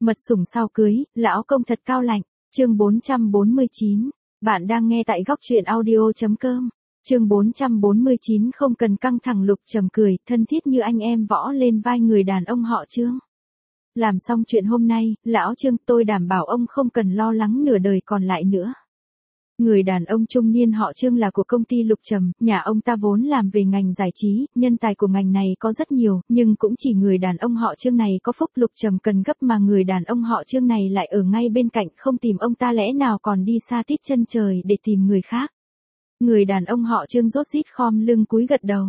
Mật sủng sau cưới, lão công thật cao lạnh. Chương 449. Bạn đang nghe tại góc truyện audio.com. Chương 449 không cần căng thẳng. Lục Trầm cười, thân thiết như anh em võ lên vai người đàn ông họ Trương. Làm xong chuyện hôm nay, lão Trương, tôi đảm bảo ông không cần lo lắng nửa đời còn lại nữa. Người đàn ông trung niên họ Trương là của công ty Lục Trầm, nhà ông ta vốn làm về ngành giải trí, nhân tài của ngành này có rất nhiều, nhưng cũng chỉ người đàn ông họ Trương này có phúc Lục Trầm cần gấp mà người đàn ông họ Trương này lại ở ngay bên cạnh, không tìm ông ta lẽ nào còn đi xa tít chân trời để tìm người khác. Người đàn ông họ Trương rốt rít khom lưng cúi gật đầu.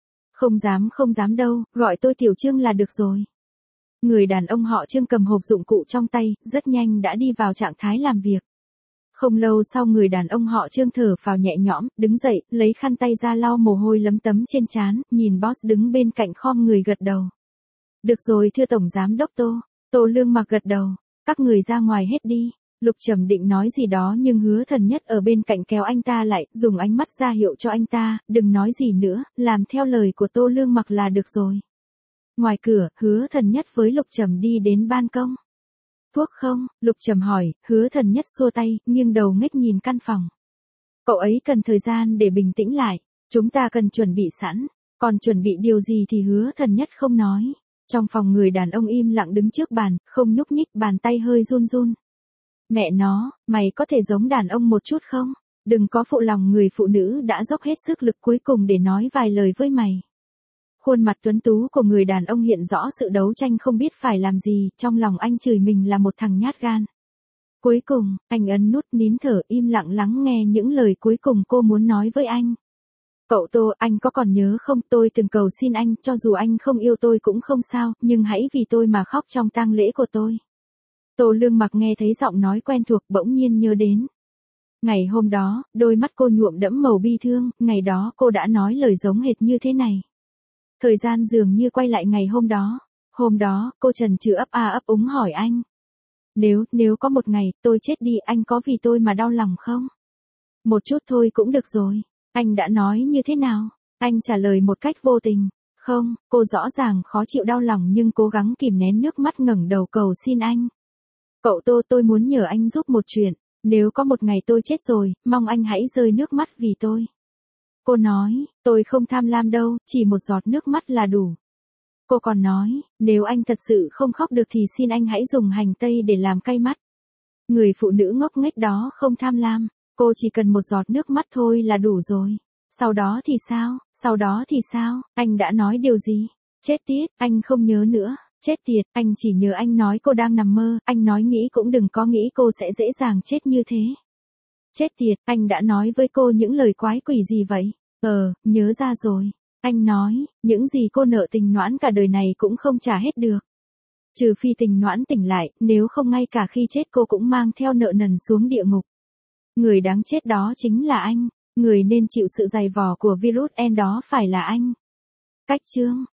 Không dám đâu, gọi tôi Tiểu Trương là được rồi. Người đàn ông họ Trương cầm hộp dụng cụ trong tay, rất nhanh đã đi vào trạng thái làm việc. Không lâu sau người đàn ông họ Trương thở phào nhẹ nhõm, đứng dậy, lấy khăn tay ra lau mồ hôi lấm tấm trên trán, nhìn boss đứng bên cạnh khom người gật đầu. Được rồi thưa Tổng Giám Đốc Tô Lương Mặc gật đầu, các người ra ngoài hết đi. Lục Trầm định nói gì đó nhưng Hứa Thần Nhất ở bên cạnh kéo anh ta lại, dùng ánh mắt ra hiệu cho anh ta, đừng nói gì nữa, làm theo lời của Tô Lương Mặc là được rồi. Ngoài cửa, Hứa Thần Nhất với Lục Trầm đi đến ban công. Thuốc không? Lục Trầm hỏi, Hứa Thần Nhất xua tay, nghiêng đầu ngếch nhìn căn phòng. Cậu ấy cần thời gian để bình tĩnh lại, chúng ta cần chuẩn bị sẵn, còn chuẩn bị điều gì thì Hứa Thần Nhất không nói. Trong phòng người đàn ông im lặng đứng trước bàn, không nhúc nhích, bàn tay hơi run run. Mẹ nó, mày có thể giống đàn ông một chút không? Đừng có phụ lòng người phụ nữ đã dốc hết sức lực cuối cùng để nói vài lời với mày. Khuôn mặt tuấn tú của người đàn ông hiện rõ sự đấu tranh không biết phải làm gì, trong lòng anh chửi mình là một thằng nhát gan. Cuối cùng, anh ấn nút nín thở im lặng lắng nghe những lời cuối cùng cô muốn nói với anh. Cậu Tô, anh có còn nhớ không, tôi từng cầu xin anh, cho dù anh không yêu tôi cũng không sao, nhưng hãy vì tôi mà khóc trong tang lễ của tôi. Tô Lương Mặc nghe thấy giọng nói quen thuộc bỗng nhiên nhớ đến. Ngày hôm đó, đôi mắt cô nhuộm đẫm màu bi thương, ngày đó cô đã nói lời giống hệt như thế này. Thời gian dường như quay lại ngày hôm đó. Hôm đó, cô chần chừ ấp úng hỏi anh. Nếu có một ngày, tôi chết đi, anh có vì tôi mà đau lòng không? Một chút thôi cũng được rồi. Anh đã nói như thế nào? Anh trả lời một cách vô tình. Không, cô rõ ràng khó chịu đau lòng nhưng cố gắng kìm nén nước mắt ngẩng đầu cầu xin anh. Cậu Tô, tôi muốn nhờ anh giúp một chuyện. Nếu có một ngày tôi chết rồi, mong anh hãy rơi nước mắt vì tôi. Cô nói, tôi không tham lam đâu, chỉ một giọt nước mắt là đủ. Cô còn nói, nếu anh thật sự không khóc được thì xin anh hãy dùng hành tây để làm cay mắt. Người phụ nữ ngốc nghếch đó không tham lam, cô chỉ cần một giọt nước mắt thôi là đủ rồi. Sau đó thì sao, anh đã nói điều gì? Chết tiết, anh không nhớ nữa. Chết tiệt, anh chỉ nhớ anh nói cô đang nằm mơ, anh nói nghĩ cũng đừng có nghĩ cô sẽ dễ dàng chết như thế. Chết tiệt, anh đã nói với cô những lời quái quỷ gì vậy? Nhớ ra rồi. Anh nói, những gì cô nợ Tình Noãn cả đời này cũng không trả hết được. Trừ phi Tình Noãn tỉnh lại, nếu không ngay cả khi chết cô cũng mang theo nợ nần xuống địa ngục. Người đáng chết đó chính là anh, người nên chịu sự dày vò của virus N đó phải là anh. Cách chương.